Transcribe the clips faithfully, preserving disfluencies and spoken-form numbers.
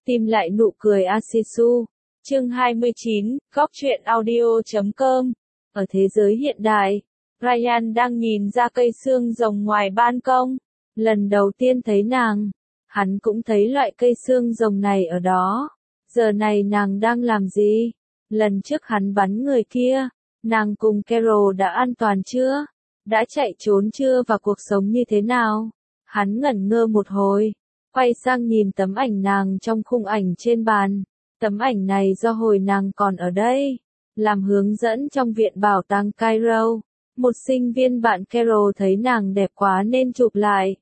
Tìm lại nụ cười Asisu. Chương hai mươi chín, góc truyện audio chấm com. Ở thế giới hiện đại, Ryan đang nhìn ra cây xương rồng ngoài ban công. Lần đầu tiên thấy nàng, hắn cũng thấy loại cây xương rồng này ở đó. Giờ này nàng đang làm gì? Lần trước hắn bắn người kia, nàng cùng Carol đã an toàn chưa? Đã chạy trốn chưa và cuộc sống như thế nào? Hắn ngẩn ngơ một hồi, quay sang nhìn tấm ảnh nàng trong khung ảnh trên bàn. Tấm ảnh này do hồi nàng còn ở đây, làm hướng dẫn trong viện bảo tàng Cairo. Một sinh viên bạn Carol thấy nàng đẹp quá nên chụp lại.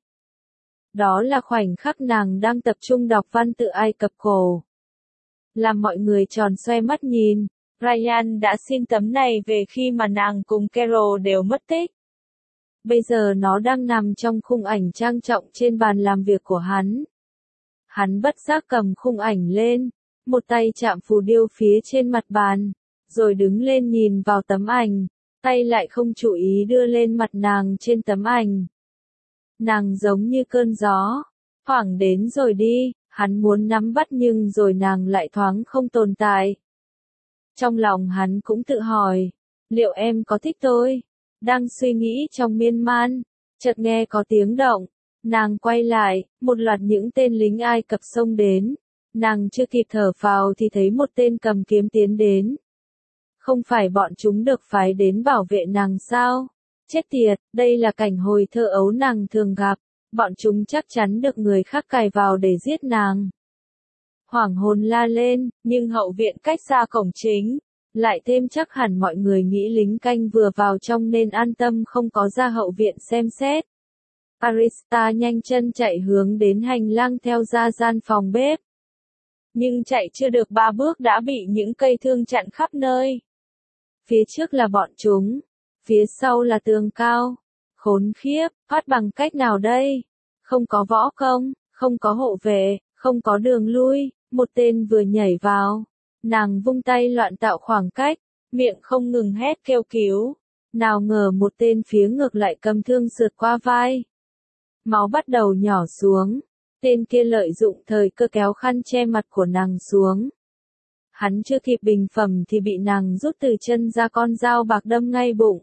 Đó là khoảnh khắc nàng đang tập trung đọc văn tự Ai Cập cổ. Làm mọi người tròn xoe mắt nhìn, Ryan đã xin tấm này về khi mà nàng cùng Carol đều mất tích. Bây giờ nó đang nằm trong khung ảnh trang trọng trên bàn làm việc của hắn. Hắn bất giác cầm khung ảnh lên, một tay chạm phù điêu phía trên mặt bàn, rồi đứng lên nhìn vào tấm ảnh, tay lại không chú ý đưa lên mặt nàng trên tấm ảnh. Nàng giống như cơn gió, thoảng đến rồi đi, hắn muốn nắm bắt nhưng rồi nàng lại thoáng không tồn tại. Trong lòng hắn cũng tự hỏi, liệu em có thích tôi? Đang suy nghĩ trong miên man, chợt nghe có tiếng động, nàng quay lại, một loạt những tên lính Ai Cập xông đến. Nàng chưa kịp thở phào thì thấy một tên cầm kiếm tiến đến. Không phải bọn chúng được phái đến bảo vệ nàng sao? Chết tiệt, đây là cảnh hồi thơ ấu nàng thường gặp, bọn chúng chắc chắn được người khác cài vào để giết nàng. Hoảng hồn la lên, nhưng hậu viện cách xa cổng chính, lại thêm chắc hẳn mọi người nghĩ lính canh vừa vào trong nên an tâm không có ra hậu viện xem xét. Arista nhanh chân chạy hướng đến hành lang theo ra gian phòng bếp. Nhưng chạy chưa được ba bước đã bị những cây thương chặn khắp nơi. Phía trước là bọn chúng, phía sau là tường cao. Khốn khiếp, thoát bằng cách nào đây? Không có võ công, không có hộ vệ, không có đường lui, một tên vừa nhảy vào. Nàng vung tay loạn tạo khoảng cách, miệng không ngừng hét kêu cứu. Nào ngờ một tên phía ngược lại cầm thương sượt qua vai. Máu bắt đầu nhỏ xuống. Tên kia lợi dụng thời cơ kéo khăn che mặt của nàng xuống. Hắn chưa kịp bình phẩm thì bị nàng rút từ chân ra con dao bạc đâm ngay bụng.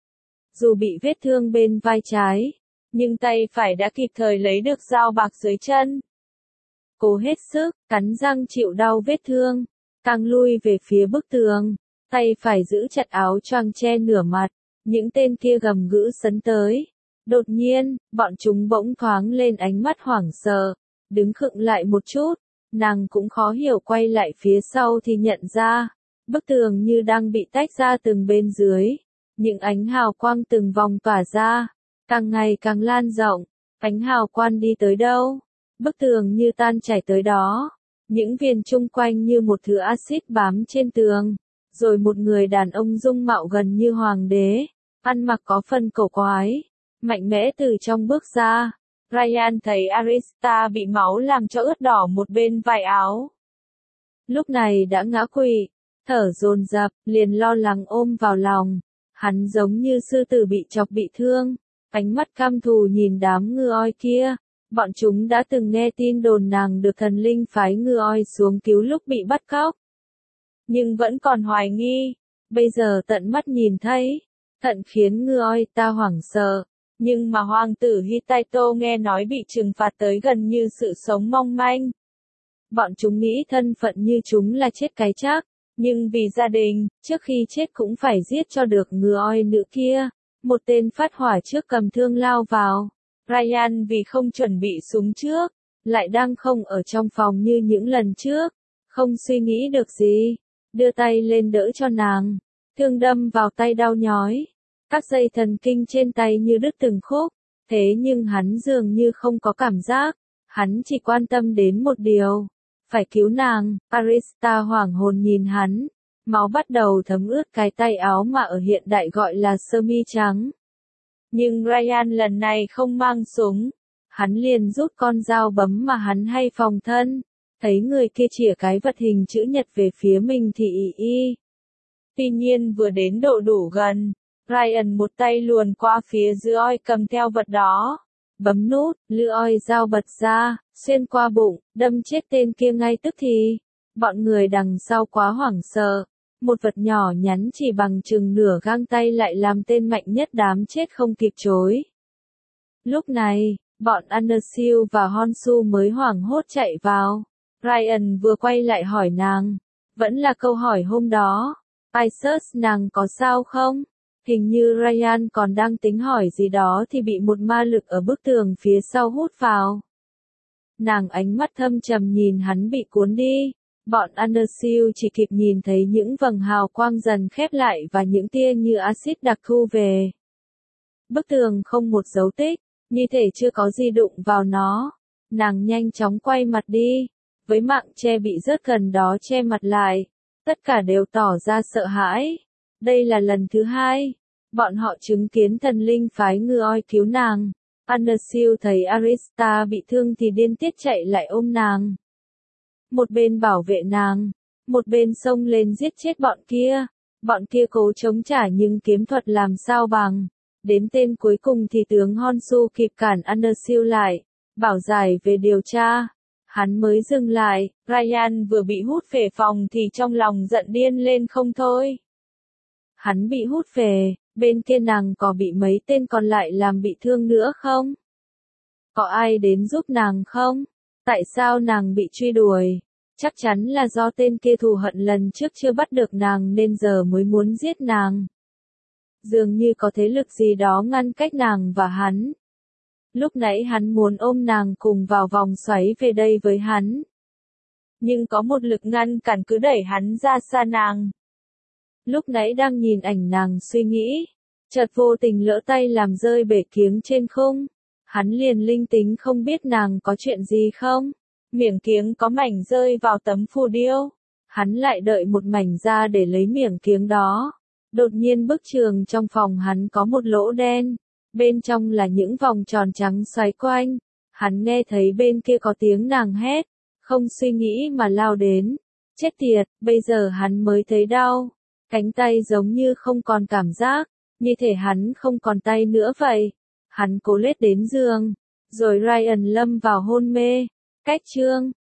Dù bị vết thương bên vai trái, nhưng tay phải đã kịp thời lấy được dao bạc dưới chân. Cố hết sức, cắn răng chịu đau vết thương, càng lui về phía bức tường, tay phải giữ chặt áo choàng che nửa mặt, những tên kia gầm gừ sấn tới. Đột nhiên, bọn chúng bỗng thoáng lên ánh mắt hoảng sợ, đứng khựng lại một chút, nàng cũng khó hiểu quay lại phía sau thì nhận ra, bức tường như đang bị tách ra từng bên dưới, những ánh hào quang từng vòng tỏa ra, càng ngày càng lan rộng, ánh hào quang đi tới đâu, bức tường như tan chảy tới đó, những viên chung quanh như một thứ axit bám trên tường, rồi một người đàn ông dung mạo gần như hoàng đế, ăn mặc có phần cổ quái. Mạnh mẽ từ trong bước ra, Ryan thấy Arista bị máu làm cho ướt đỏ một bên vai áo. Lúc này đã ngã quỵ, thở dồn dập, liền lo lắng ôm vào lòng. Hắn giống như sư tử bị chọc bị thương, ánh mắt căm thù nhìn đám ngư oi kia. Bọn chúng đã từng nghe tin đồn nàng được thần linh phái ngư oi xuống cứu lúc bị bắt cóc. Nhưng vẫn còn hoài nghi, bây giờ tận mắt nhìn thấy, thận khiến ngư oi ta hoảng sợ. Nhưng mà hoàng tử Hittito nghe nói bị trừng phạt tới gần như sự sống mong manh. Bọn chúng nghĩ thân phận như chúng là chết cái chắc, nhưng vì gia đình, trước khi chết cũng phải giết cho được ngư oi nữ kia. Một tên phát hỏa trước cầm thương lao vào. Ryan vì không chuẩn bị súng trước, lại đang không ở trong phòng như những lần trước, không suy nghĩ được gì, đưa tay lên đỡ cho nàng. Thương đâm vào tay đau nhói. Các dây thần kinh trên tay như đứt từng khúc, thế nhưng hắn dường như không có cảm giác, hắn chỉ quan tâm đến một điều, phải cứu nàng. Arista hoảng hồn nhìn hắn, máu bắt đầu thấm ướt cái tay áo mà ở hiện đại gọi là sơ mi trắng. Nhưng Ryan lần này không mang súng, hắn liền rút con dao bấm mà hắn hay phòng thân, thấy người kia chĩa cái vật hình chữ nhật về phía mình thì ì y. Tuy nhiên vừa đến độ đủ gần, Ryan một tay luồn qua phía giữa oi cầm theo vật đó, bấm nút, lưỡi oi dao bật ra, xuyên qua bụng, đâm chết tên kia ngay tức thì. Bọn người đằng sau quá hoảng sợ. Một vật nhỏ nhắn chỉ bằng chừng nửa gang tay lại làm tên mạnh nhất đám chết không kịp chối. Lúc này, bọn Undersill và Honshu mới hoảng hốt chạy vào. Ryan vừa quay lại hỏi nàng. Vẫn là câu hỏi hôm đó. Isus, nàng có sao không? Hình như Ryan còn đang tính hỏi gì đó thì bị một ma lực ở bức tường phía sau hút vào. Nàng ánh mắt thâm trầm nhìn hắn bị cuốn đi. Bọn Undersill chỉ kịp nhìn thấy những vầng hào quang dần khép lại và những tia như axit đặc thu về. Bức tường không một dấu tích, như thể chưa có gì đụng vào nó. Nàng nhanh chóng quay mặt đi, với mạng che bị rớt gần đó che mặt lại. Tất cả đều tỏ ra sợ hãi. Đây là lần thứ hai, bọn họ chứng kiến thần linh phái ngư oi cứu nàng. Undersill thấy Arista bị thương thì điên tiết chạy lại ôm nàng. Một bên bảo vệ nàng, một bên xông lên giết chết bọn kia. Bọn kia cố chống trả nhưng kiếm thuật làm sao bằng. Đến tên cuối cùng thì tướng Honshu kịp cản Undersill lại, bảo giải về điều tra. Hắn mới dừng lại, Ryan vừa bị hút về phòng thì trong lòng giận điên lên không thôi. Hắn bị hút về, bên kia nàng có bị mấy tên còn lại làm bị thương nữa không? Có ai đến giúp nàng không? Tại sao nàng bị truy đuổi? Chắc chắn là do tên kia thù hận lần trước chưa bắt được nàng nên giờ mới muốn giết nàng. Dường như có thế lực gì đó ngăn cách nàng và hắn. Lúc nãy hắn muốn ôm nàng cùng vào vòng xoáy về đây với hắn. Nhưng có một lực ngăn cản cứ đẩy hắn ra xa nàng. Lúc nãy đang nhìn ảnh nàng suy nghĩ, chợt vô tình lỡ tay làm rơi bể kiếng trên khung. Hắn liền linh tính không biết nàng có chuyện gì không. Miệng kiếng có mảnh rơi vào tấm phù điêu. Hắn lại đợi một mảnh ra để lấy miệng kiếng đó. Đột nhiên bức tường trong phòng hắn có một lỗ đen. Bên trong là những vòng tròn trắng xoay quanh. Hắn nghe thấy bên kia có tiếng nàng hét. Không suy nghĩ mà lao đến. Chết tiệt, bây giờ hắn mới thấy đau. Cánh tay giống như không còn cảm giác. Như thể hắn không còn tay nữa vậy. Hắn cố lết đến giường. Rồi Ryan lâm vào hôn mê. Cách chương